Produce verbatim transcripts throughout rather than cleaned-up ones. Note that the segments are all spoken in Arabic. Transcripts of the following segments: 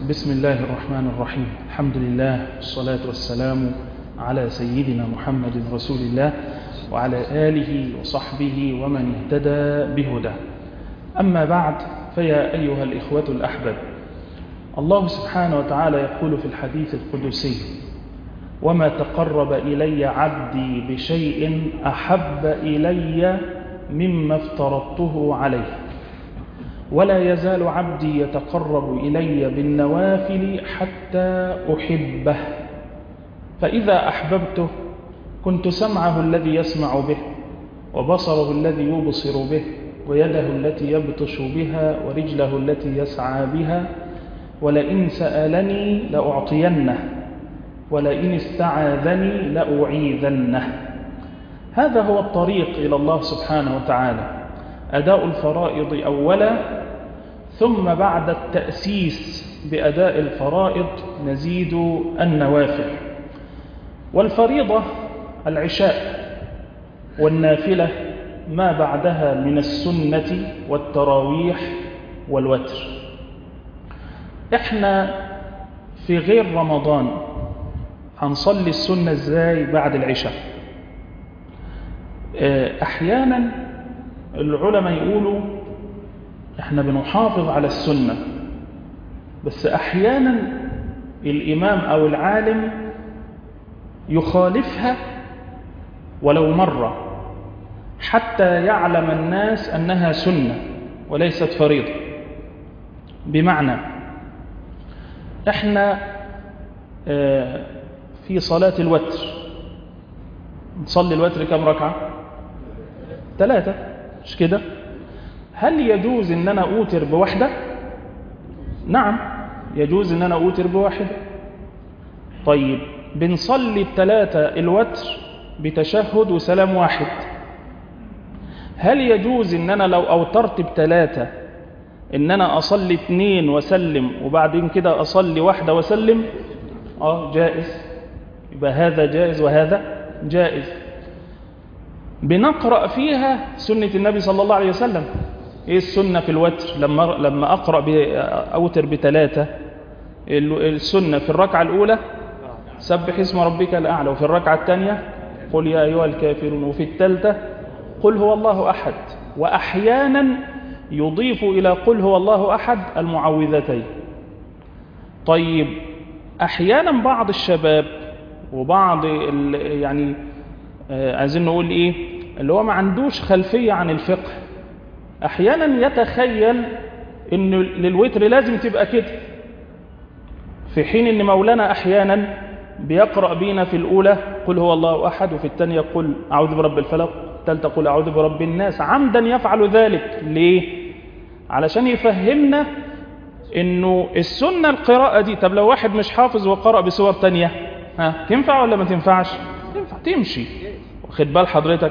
بسم الله الرحمن الرحيم. الحمد لله والصلاة والسلام على سيدنا محمد رسول الله وعلى آله وصحبه ومن اهتدى بهداه. أما بعد، فيا أيها الإخوة الأحباب، الله سبحانه وتعالى يقول في الحديث القدسي: وما تقرب إلي عبدي بشيء أحب إلي مما افترضته عليه، ولا يزال عبدي يتقرب إلي بالنوافل حتى أحبه، فإذا أحببته كنت سمعه الذي يسمع به، وبصره الذي يبصر به، ويده التي يبطش بها، ورجله التي يسعى بها، ولئن سألني لأعطينه، ولئن استعاذني لأعيذنه. هذا هو الطريق إلى الله سبحانه وتعالى: أداء الفرائض أولا، ثم بعد التأسيس بأداء الفرائض نزيد النوافل. والفريضة العشاء، والنافلة ما بعدها من السنة والتراويح والوتر. احنا في غير رمضان هنصلي السنة ازاي بعد العشاء؟ احيانا العلماء يقولوا احنا بنحافظ على السنة، بس احيانا الامام او العالم يخالفها ولو مرة حتى يعلم الناس انها سنة وليست فريضة. بمعنى احنا في صلاة الوتر نصلي الوتر كم ركعة؟ ثلاثة، مش كده؟ هل يجوز ان انا اوتر بواحدة؟ نعم، يجوز ان انا اوتر بواحدة. طيب بنصلي الثلاثة الوتر بتشهد وسلام واحد، هل يجوز ان انا لو اوترت بثلاثة ان انا اصلي اثنين وسلم وبعدين كده اصلي واحدة وسلم؟ اه جائز. يبقى هذا جائز وهذا جائز. بنقرأ فيها سنة النبي صلى الله عليه وسلم. ايه السنة في الوتر؟ لما لما اقرأ اوتر بثلاثة، السنة في الركعة الاولى سبح اسم ربك الاعلى، وفي الركعة الثانية قل يا ايها الكافرون، وفي الثالثة قل هو الله احد، واحيانا يضيف الى قل هو الله احد المعوذتين. طيب احيانا بعض الشباب وبعض يعني آه عايزين نقول ايه اللي هو ما عندوش خلفية عن الفقه، احيانا يتخيل ان للوتر لازم تبقى كده، في حين ان مولانا احيانا بيقرأ بينا في الاولى قل هو الله احد، وفي الثانية قل اعوذ برب الفلق، الثالثة قل اعوذ برب الناس. عمدا يفعل ذلك ليه؟ علشان يفهمنا انه السنة القراءة دي. طب لو واحد مش حافظ وقرأ بسور تانية، ها تنفع ولا ما تنفعش؟ تنفع، تمشي. واخد بال حضرتك؟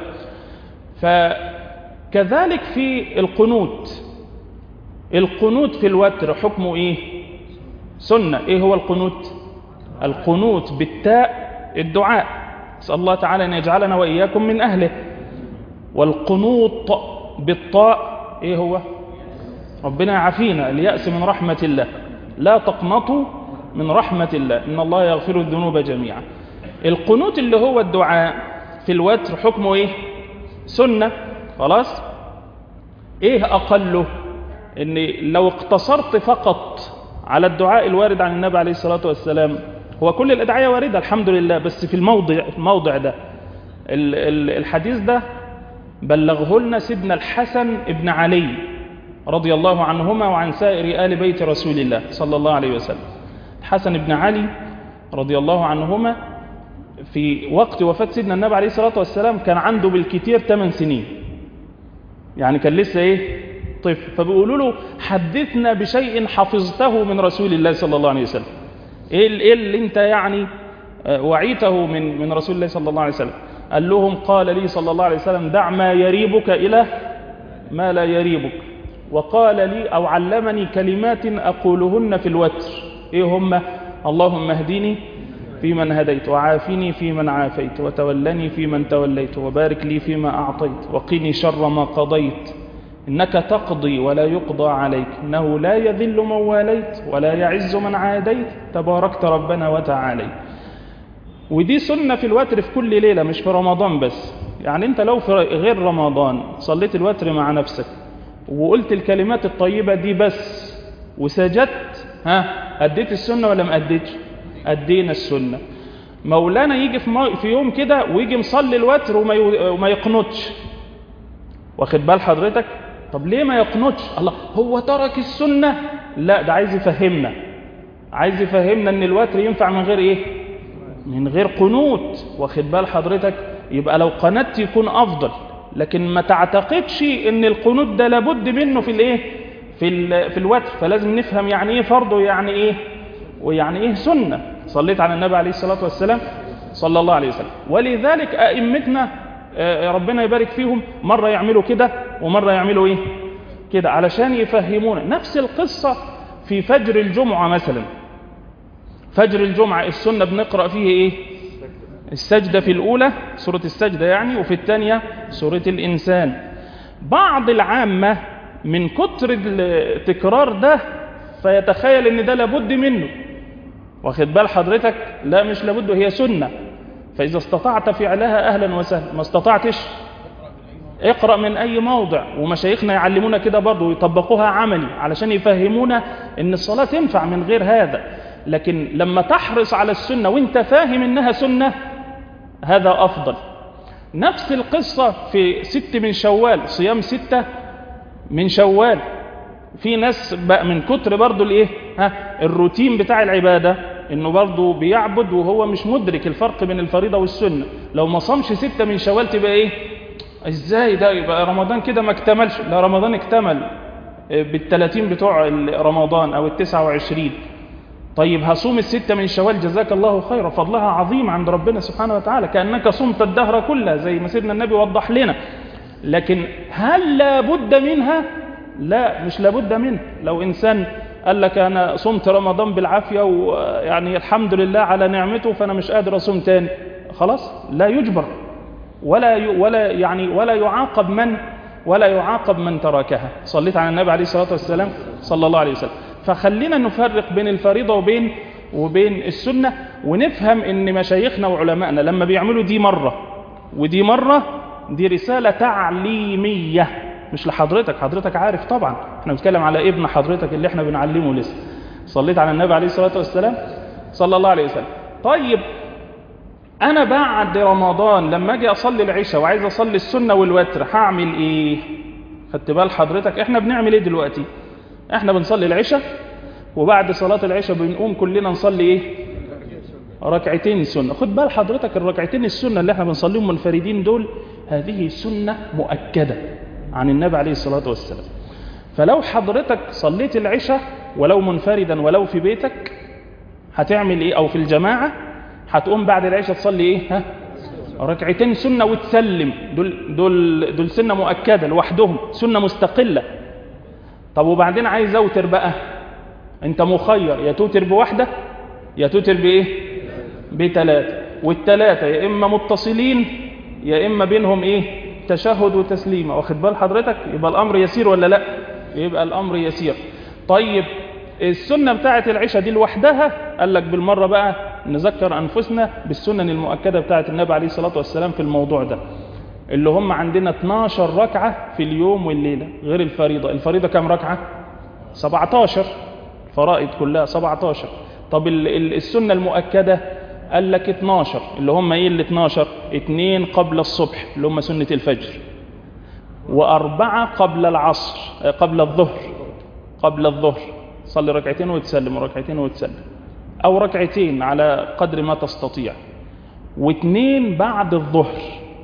فكذلك في القنوت. القنوت في الوتر حكمه ايه؟ سنة. ايه هو القنوت؟ القنوت بالتاء الدعاء، نسأل الله تعالى ان يجعلنا واياكم من اهله. والقنوط بالطاء ايه هو؟ ربنا يعافينا اليأس من رحمة الله، لا تقنطوا من رحمة الله إن الله يغفر الذنوب جميعا. القنوت اللي هو الدعاء في الوتر حكمه ايه؟ سنة. خلاص. ايه اقله؟ ان لو اقتصرت فقط على الدعاء الوارد عن النبي عليه الصلاة والسلام، هو كل الادعية واردة الحمد لله، بس في الموضع الموضع ده الحديث ده بلغه لنا سيدنا الحسن ابن علي رضي الله عنهما وعن سائر آل بيت رسول الله صلى الله عليه وسلم. الحسن بن علي رضي الله عنهما في وقت وفاة سيدنا النبي عليه الصلاة والسلام كان عنده بالكثير ثمان سنين، يعني كان لسه ايه؟ طفل. فبيقولوا له حدثنا بشيء حفظته من رسول الله صلى الله عليه وسلم. ايه اللي انت يعني وعيته من من رسول الله صلى الله عليه وسلم؟ قال لهم: قال لي صلى الله عليه وسلم: دع ما يريبك إلى ما لا يريبك، وقال لي أو علمني كلمات أقولهن في الوتر. إيه هم؟ اللهم اهدني فيمن هديت، وعافني فيمن عافيت، وتولني فيمن توليت، وبارك لي فيما أعطيت، وقني شر ما قضيت، إنك تقضي ولا يقضى عليك، إنه لا يذل من واليت ولا يعز من عاديت، تباركت ربنا وتعاليت. ودي سنة في الوتر في كل ليلة، مش في رمضان بس. يعني أنت لو في غير رمضان صليت الوتر مع نفسك وقلت الكلمات الطيبة دي بس وسجدت، ها أديت السنة ولا ما أديتش؟ أدينا السنة. مولانا يجي في يوم كده ويجي مصلي الوتر وما يقنطش، واخد بال حضرتك؟ طب ليه ما يقنطش؟ الله، هو ترك السنة؟ لا، ده عايز يفهمنا، عايز يفهمنا ان الوتر ينفع من غير ايه؟ من غير قنوت، واخد بال حضرتك؟ يبقى لو قنت يكون افضل، لكن ما تعتقدش ان القنوت ده لابد منه في الايه؟ في في الوتر. فلازم نفهم يعني ايه فرض ويعني ايه ويعني ايه سنة. صليت على النبي عليه الصلاة والسلام صلى الله عليه وسلم. ولذلك ائمتنا ربنا يبارك فيهم مرة يعملوا كده ومرة يعملوا ايه كده، علشان يفهمونا. نفس القصة في فجر الجمعة مثلا. فجر الجمعة السنة بنقرأ فيه ايه؟ السجدة في الأولى، سورة السجدة يعني، وفي الثانية سورة الإنسان. بعض العامة من كتر التكرار ده فيتخيل ان ده لابد منه، واخد بال حضرتك؟ لا، مش لابد، هي سنة. فإذا استطعت فعلها أهلا وسهلا، ما استطعتش اقرأ من أي موضع. ومشايخنا يعلمونا كده برضو ويطبقوها عملي علشان يفهمونا إن الصلاة تنفع من غير هذا. لكن لما تحرص على السنة وانت فاهم إنها سنة، هذا أفضل. نفس القصة في ست من شوال، صيام ستة من شوال. في ناس بقى من كتر برضو الايه ها الروتين بتاع العبادة انه برضو بيعبد وهو مش مدرك الفرق بين الفريضة والسنة. لو ما صامش ستة من شوال تبقى ايه؟ ازاي ده يبقى رمضان كده ما اكتملش؟ لا، رمضان اكتمل بالثلاثين بتوع رمضان او التسعة وعشرين. طيب هصوم الستة من شوال، جزاك الله خيرا، فضلها عظيم عند ربنا سبحانه وتعالى، كأنك صمت الدهر كله زي ما سيدنا النبي وضح لنا. لكن هل لابد منها؟ لا، مش لابد منها. لو إنسان قال لك أنا صمت رمضان بالعافية ويعني الحمد لله على نعمته فأنا مش قادر أصوم تاني، خلاص لا يجبر ولا ي... ولا يعني ولا يعاقب من ولا يعاقب من تركها. صليت على النبي عليه الصلاة والسلام صلى الله عليه وسلم. فخلينا نفرق بين الفريضة وبين وبين السنة، ونفهم ان مشايخنا وعلمائنا لما بيعملوا دي مرة ودي مرة، دي رسالة تعليمية مش لحضرتك. حضرتك عارف طبعا، احنا بنتكلم على ابن حضرتك اللي احنا بنعلمه لسه. صليت على النبي عليه الصلاة والسلام صلى الله عليه وسلم. طيب انا بعد رمضان لما اجي اصلي العشاء وعايز اصلي السنة والوتر هعمل ايه؟ خدت بال حضرتك؟ احنا بنعمل ايه دلوقتي؟ احنا بنصلي العشاء وبعد صلاة العشاء بنقوم كلنا نصلي ايه؟ ركعتين سنة. خد بال حضرتك، الركعتين السنة اللي احنا بنصليهم منفردين دول هذه سنة مؤكدة عن النبي عليه الصلاة والسلام. فلو حضرتك صليت العشاء ولو منفردا ولو في بيتك هتعمل ايه؟ او في الجماعة هتقوم بعد العشاء تصلي ايه؟ ها؟ ركعتين سنة وتسلم. دول دول دول سنة مؤكدة لوحدهم، سنة مستقلة. طب وبعدين عايز اوتر بقى، انت مخير، يا توتر بواحدة يا توتر بايه؟ بثلاثة. والثلاثة يا اما متصلين يا اما بينهم ايه؟ تشهد وتسليمة. واخد بال حضرتك؟ يبقى الامر يسير ولا لا؟ يبقى الامر يسير. طيب السنة بتاعت العشاء دي لوحدها، قال لك بالمرة بقى نذكر انفسنا بالسنن المؤكدة بتاعت النبي عليه الصلاة والسلام في الموضوع ده، اللي هم عندنا اتناشر ركعة في اليوم والليلة غير الفريضة. الفريضة كم ركعة؟ سبعتاشر. الفرائض كلها سبعتاشر. طب السنة المؤكدة قال لك اتناشر، اللي هم ايه ال اتناشر؟ اتنين قبل الصبح اللي هم سنة الفجر، واربعة قبل العصر قبل الظهر قبل الظهر صلي ركعتين وتسلم وركعتين وتسلم، او ركعتين على قدر ما تستطيع، واثنين بعد الظهر،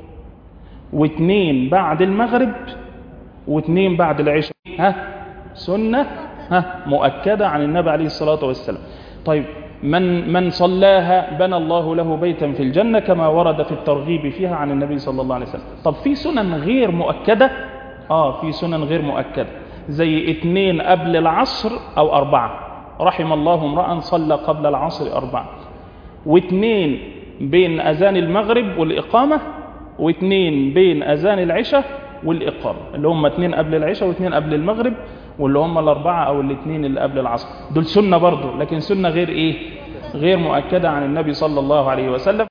واثنين بعد المغرب، واثنين بعد العشاء. ها سنة ها مؤكدة عن النبي عليه الصلاة والسلام. طيب من من صلاها بنى الله له بيتا في الجنة كما ورد في الترغيب فيها عن النبي صلى الله عليه وسلم. طب في سنن غير مؤكدة؟ اه في سنن غير مؤكدة، زي اثنين قبل العصر او اربعة. رحم الله امرأ صلى قبل العصر اربعة، واثنين بين اذان المغرب والاقامة، واثنين بين اذان العشاء، والإقامة، اللي هم اتنين قبل العشاء واتنين قبل المغرب، واللي هم الأربعة أو الاتنين اللي قبل العصر. دول سنة برضو، لكن سنة غير إيه؟ غير مؤكدة عن النبي صلى الله عليه وسلم.